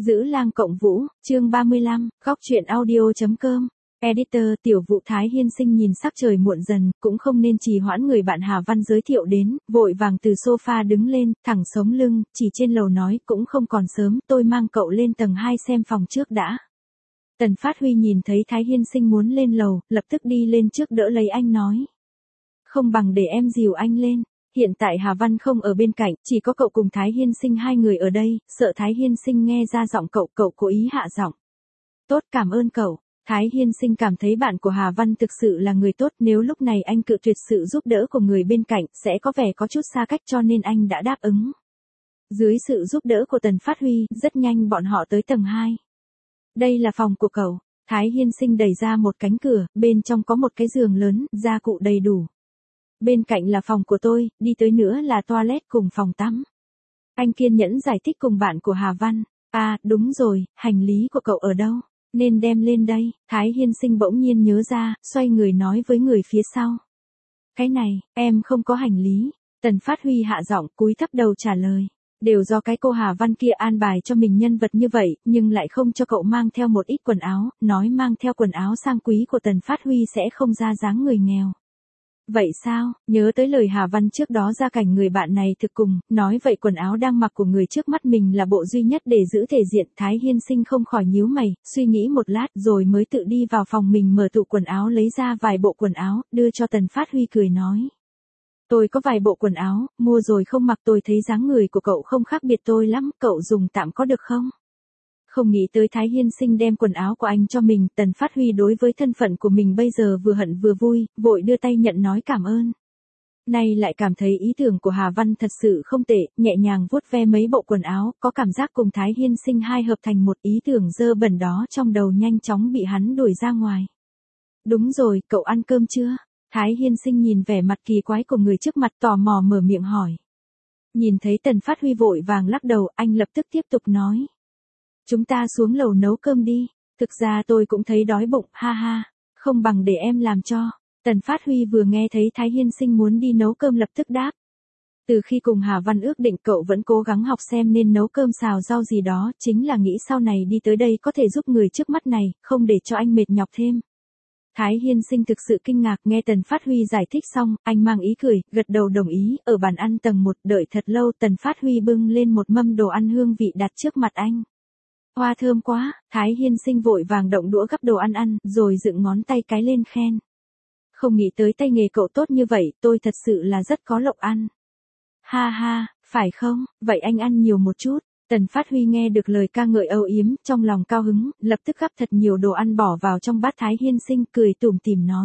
Giữ lang cộng vũ, chương 35, góc truyện audio.com. Editor Tiểu Vũ. Thái Hiên Sinh nhìn sắc trời muộn dần, cũng không nên trì hoãn người bạn Hà Văn giới thiệu đến, vội vàng từ sofa đứng lên, thẳng sống lưng, chỉ trên lầu nói cũng không còn sớm, tôi mang cậu lên tầng 2 xem phòng trước đã. Tần Phát Huy nhìn thấy Thái Hiên Sinh muốn lên lầu, lập tức đi lên trước đỡ lấy anh nói. Không bằng để em dìu anh lên. Hiện tại Hà Văn không ở bên cạnh, chỉ có cậu cùng Thái Hiên Sinh hai người ở đây, sợ Thái Hiên Sinh nghe ra giọng cậu cố ý hạ giọng. Tốt, cảm ơn cậu. Thái Hiên Sinh cảm thấy bạn của Hà Văn thực sự là người tốt, nếu lúc này anh cự tuyệt sự giúp đỡ của người bên cạnh, sẽ có vẻ có chút xa cách cho nên anh đã đáp ứng. Dưới sự giúp đỡ của Tần Phát Huy, rất nhanh bọn họ tới tầng 2. Đây là phòng của cậu. Thái Hiên Sinh đẩy ra một cánh cửa, bên trong có một cái giường lớn, gia cụ đầy đủ. Bên cạnh là phòng của tôi, đi tới nữa là toilet cùng phòng tắm. Anh kiên nhẫn giải thích cùng bạn của Hà Văn. À, đúng rồi, hành lý của cậu ở đâu? Nên đem lên đây. Thái Hiên Sinh bỗng nhiên nhớ ra, xoay người nói với người phía sau. Cái này, em không có hành lý. Tần Phát Huy hạ giọng, cúi thấp đầu trả lời. Đều do cái cô Hà Văn kia an bài cho mình nhân vật như vậy, nhưng lại không cho cậu mang theo một ít quần áo, nói mang theo quần áo sang quý của Tần Phát Huy sẽ không ra dáng người nghèo. Vậy sao, nhớ tới lời Hà Văn trước đó ra cảnh người bạn này thực cùng, nói vậy quần áo đang mặc của người trước mắt mình là bộ duy nhất để giữ thể diện. Thái Hiên Sinh không khỏi nhíu mày, suy nghĩ một lát rồi mới tự đi vào phòng mình mở tủ quần áo lấy ra vài bộ quần áo, đưa cho Tần Phát Huy cười nói. Tôi có vài bộ quần áo, mua rồi không mặc, tôi thấy dáng người của cậu không khác biệt tôi lắm, cậu dùng tạm có được không? Không nghĩ tới Thái Hiên Sinh đem quần áo của anh cho mình, Tần Phát Huy đối với thân phận của mình bây giờ vừa hận vừa vui, vội đưa tay nhận nói cảm ơn. Nay lại cảm thấy ý tưởng của Hà Văn thật sự không tệ, nhẹ nhàng vuốt ve mấy bộ quần áo, có cảm giác cùng Thái Hiên Sinh hai hợp thành một, ý tưởng dơ bẩn đó trong đầu nhanh chóng bị hắn đuổi ra ngoài. Đúng rồi, cậu ăn cơm chưa? Thái Hiên Sinh nhìn vẻ mặt kỳ quái của người trước mặt tò mò mở miệng hỏi. Nhìn thấy Tần Phát Huy vội vàng lắc đầu, anh lập tức tiếp tục nói. Chúng ta xuống lầu nấu cơm đi, thực ra tôi cũng thấy đói bụng, ha ha, không bằng để em làm cho. Tần Phát Huy vừa nghe thấy Thái Hiên Sinh muốn đi nấu cơm lập tức đáp. Từ khi cùng Hà Văn ước định cậu vẫn cố gắng học xem nên nấu cơm xào rau gì đó, chính là nghĩ sau này đi tới đây có thể giúp người trước mắt này, không để cho anh mệt nhọc thêm. Thái Hiên Sinh thực sự kinh ngạc nghe Tần Phát Huy giải thích xong, anh mang ý cười, gật đầu đồng ý, ở bàn ăn tầng 1 đợi thật lâu Tần Phát Huy bưng lên một mâm đồ ăn hương vị đặt trước mặt anh. Hoa thơm quá, Thái Hiên Sinh vội vàng động đũa gắp đồ ăn, rồi dựng ngón tay cái lên khen. Không nghĩ tới tay nghề cậu tốt như vậy, tôi thật sự là rất có lộc ăn. Ha ha, phải không, vậy anh ăn nhiều một chút. Tần Phát Huy nghe được lời ca ngợi âu yếm, trong lòng cao hứng, lập tức gắp thật nhiều đồ ăn bỏ vào trong bát Thái Hiên Sinh, cười tủm tỉm nói.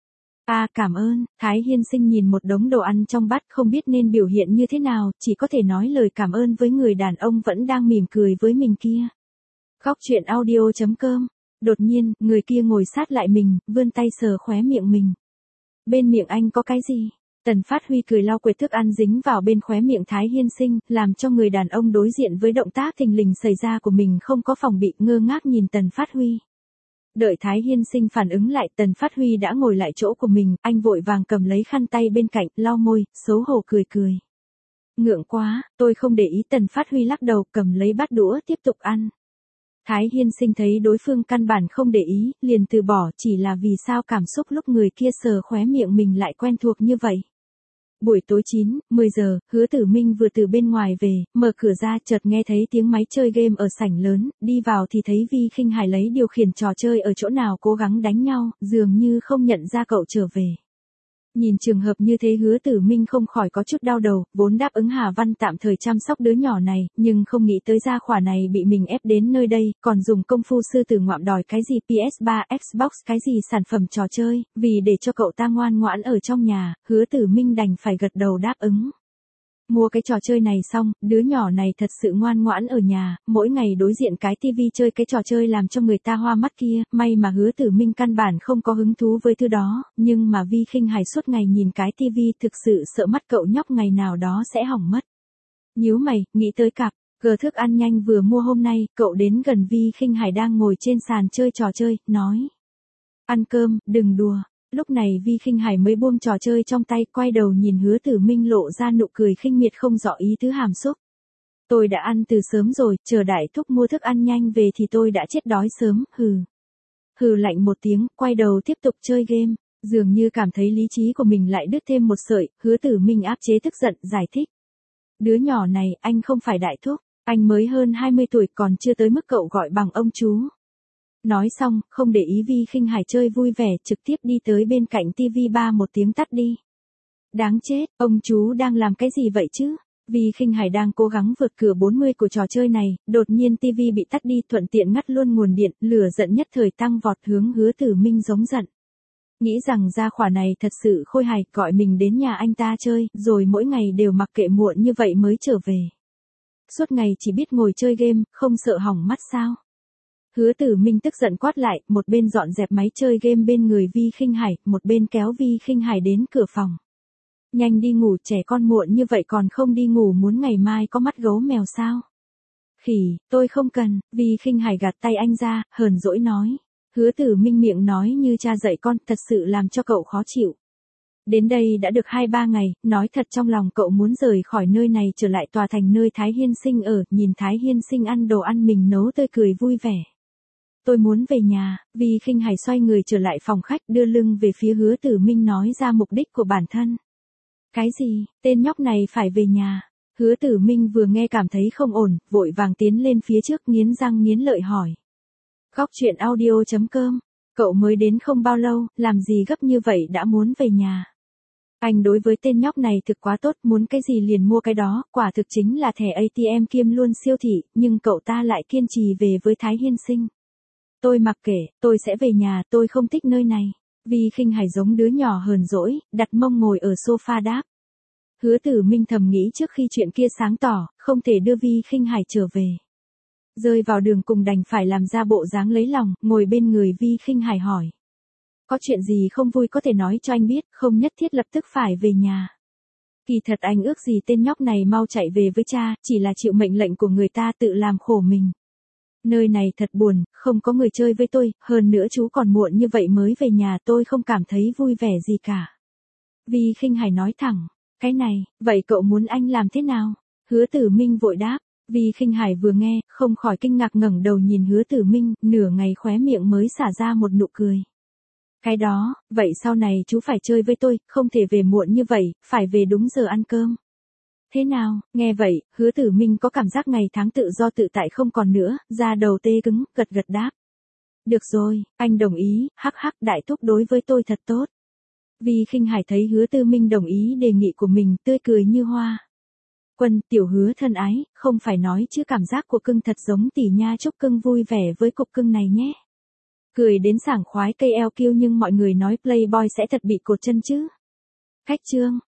À, cảm ơn. Thái Hiên Sinh nhìn một đống đồ ăn trong bát không biết nên biểu hiện như thế nào, chỉ có thể nói lời cảm ơn với người đàn ông vẫn đang mỉm cười với mình kia. Góc truyện audio.com. Đột nhiên, người kia ngồi sát lại mình, vươn tay sờ khóe miệng mình. Bên miệng anh có cái gì? Tần Phát Huy cười lau quệt thức ăn dính vào bên khóe miệng Thái Hiên Sinh, làm cho người đàn ông đối diện với động tác thình lình xảy ra của mình không có phòng bị, ngơ ngác nhìn Tần Phát Huy. Đợi Thái Hiên Sinh phản ứng lại, Tần Phát Huy đã ngồi lại chỗ của mình, anh vội vàng cầm lấy khăn tay bên cạnh, lau môi, xấu hổ cười. Ngượng quá, tôi không để ý. Tần Phát Huy lắc đầu, cầm lấy bát đũa tiếp tục ăn. Thái Hiên Sinh thấy đối phương căn bản không để ý, liền từ bỏ, chỉ là vì sao cảm xúc lúc người kia sờ khóe miệng mình lại quen thuộc như vậy. Buổi tối 9-10 giờ, Hứa Tử Minh vừa từ bên ngoài về, mở cửa ra chợt nghe thấy tiếng máy chơi game ở sảnh lớn, đi vào thì thấy Vi Khinh Hải lấy điều khiển trò chơi ở chỗ nào cố gắng đánh nhau, dường như không nhận ra cậu trở về. Nhìn trường hợp như thế Hứa Tử Minh không khỏi có chút đau đầu, vốn đáp ứng Hà Văn tạm thời chăm sóc đứa nhỏ này, nhưng không nghĩ tới gia hỏa này bị mình ép đến nơi đây, còn dùng công phu sư tử ngoạm đòi cái gì PS3, Xbox cái gì sản phẩm trò chơi, vì để cho cậu ta ngoan ngoãn ở trong nhà, Hứa Tử Minh đành phải gật đầu đáp ứng. Mua cái trò chơi này xong, đứa nhỏ này thật sự ngoan ngoãn ở nhà, mỗi ngày đối diện cái tivi chơi cái trò chơi làm cho người ta hoa mắt kia, may mà Hứa Tử Minh căn bản không có hứng thú với thứ đó, nhưng mà Vi Khinh Hải suốt ngày nhìn cái tivi thực sự sợ mắt cậu nhóc ngày nào đó sẽ hỏng mất. Nhíu mày, nghĩ tới cặp gờ thức ăn nhanh vừa mua hôm nay, cậu đến gần Vi Khinh Hải đang ngồi trên sàn chơi trò chơi, nói. Ăn cơm, đừng đùa. Lúc này Vi Khinh Hải mới buông trò chơi trong tay, quay đầu nhìn Hứa Tử Minh lộ ra nụ cười khinh miệt không rõ ý tứ hàm xúc. Tôi đã ăn từ sớm rồi, chờ đại thúc mua thức ăn nhanh về thì tôi đã chết đói sớm, hừ. Hừ lạnh một tiếng, quay đầu tiếp tục chơi game. Dường như cảm thấy lý trí của mình lại đứt thêm một sợi, Hứa Tử Minh áp chế tức giận, giải thích. Đứa nhỏ này, anh không phải đại thúc, anh mới hơn 20 tuổi còn chưa tới mức cậu gọi bằng ông chú. Nói xong, không để ý Vi Khinh Hải chơi vui vẻ, trực tiếp đi tới bên cạnh tivi ba một tiếng tắt đi. Đáng chết, ông chú đang làm cái gì vậy chứ? Vi Khinh Hải đang cố gắng vượt cửa 40 của trò chơi này, đột nhiên tivi bị tắt đi thuận tiện ngắt luôn nguồn điện, lửa giận nhất thời tăng vọt hướng Hứa Tử Minh giống giận. Nghĩ rằng gia khỏa này thật sự khôi hài, gọi mình đến nhà anh ta chơi, rồi mỗi ngày đều mặc kệ muộn như vậy mới trở về. Suốt ngày chỉ biết ngồi chơi game, không sợ hỏng mắt sao? Hứa Tử Minh tức giận quát lại, một bên dọn dẹp máy chơi game bên người Vi Khinh Hải, một bên kéo Vi Khinh Hải đến cửa phòng. Nhanh đi ngủ, trẻ con muộn như vậy còn không đi ngủ, muốn ngày mai có mắt gấu mèo sao? Khỉ, tôi không cần. Vi Khinh Hải gạt tay anh ra, hờn dỗi nói. Hứa Tử Minh miệng nói như cha dạy con, thật sự làm cho cậu khó chịu. Đến đây đã được 2-3 ngày, nói thật trong lòng cậu muốn rời khỏi nơi này trở lại tòa thành nơi Thái Hiên Sinh ở, nhìn Thái Hiên Sinh ăn đồ ăn mình nấu tươi cười vui vẻ. Tôi muốn về nhà. Vi Khinh Hải xoay người trở lại phòng khách, đưa lưng về phía Hứa Tử Minh nói ra mục đích của bản thân. Cái gì, tên nhóc này phải về nhà? Hứa Tử Minh vừa nghe cảm thấy không ổn, vội vàng tiến lên phía trước, nghiến răng nghiến lợi hỏi. Góc truyện audio.com, cậu mới đến không bao lâu, làm gì gấp như vậy đã muốn về nhà? Anh đối với tên nhóc này thực quá tốt, muốn cái gì liền mua cái đó, quả thực chính là thẻ ATM kiêm luôn siêu thị, nhưng cậu ta lại kiên trì về với Thái Hiên Sinh. Tôi mặc kệ, tôi sẽ về nhà, tôi không thích nơi này. Vi Khinh Hải giống đứa nhỏ hờn dỗi, đặt mông ngồi ở sofa đáp. Hứa Tử Minh thầm nghĩ trước khi chuyện kia sáng tỏ, không thể đưa Vi Khinh Hải trở về. Rơi vào đường cùng đành phải làm ra bộ dáng lấy lòng, ngồi bên người Vi Khinh Hải hỏi. Có chuyện gì không vui có thể nói cho anh biết, không nhất thiết lập tức phải về nhà. Kỳ thật anh ước gì tên nhóc này mau chạy về với cha, chỉ là chịu mệnh lệnh của người ta tự làm khổ mình. Nơi này thật buồn, không có người chơi với tôi, hơn nữa chú còn muộn như vậy mới về nhà, tôi không cảm thấy vui vẻ gì cả. Vi Khinh Hải nói thẳng, cái này, vậy cậu muốn anh làm thế nào? Hứa Tử Minh vội đáp. Vi Khinh Hải vừa nghe, không khỏi kinh ngạc ngẩng đầu nhìn Hứa Tử Minh, nửa ngày khóe miệng mới xả ra một nụ cười. Cái đó, vậy sau này chú phải chơi với tôi, không thể về muộn như vậy, phải về đúng giờ ăn cơm. Thế nào, nghe vậy, Hứa Tử Minh có cảm giác ngày tháng tự do tự tại không còn nữa, da đầu tê cứng, gật gật đáp. Được rồi, anh đồng ý, hắc hắc, đại thúc đối với tôi thật tốt. Vi Khinh Hải thấy Hứa Tử Minh đồng ý đề nghị của mình, tươi cười như hoa. Quân, tiểu Hứa thân ái, không phải nói chứ cảm giác của cưng thật giống tỷ nha, chúc cưng vui vẻ với cục cưng này nhé. Cười đến sảng khoái cây eo kiêu, nhưng mọi người nói Playboy sẽ thật bị cột chân chứ. Khách chương.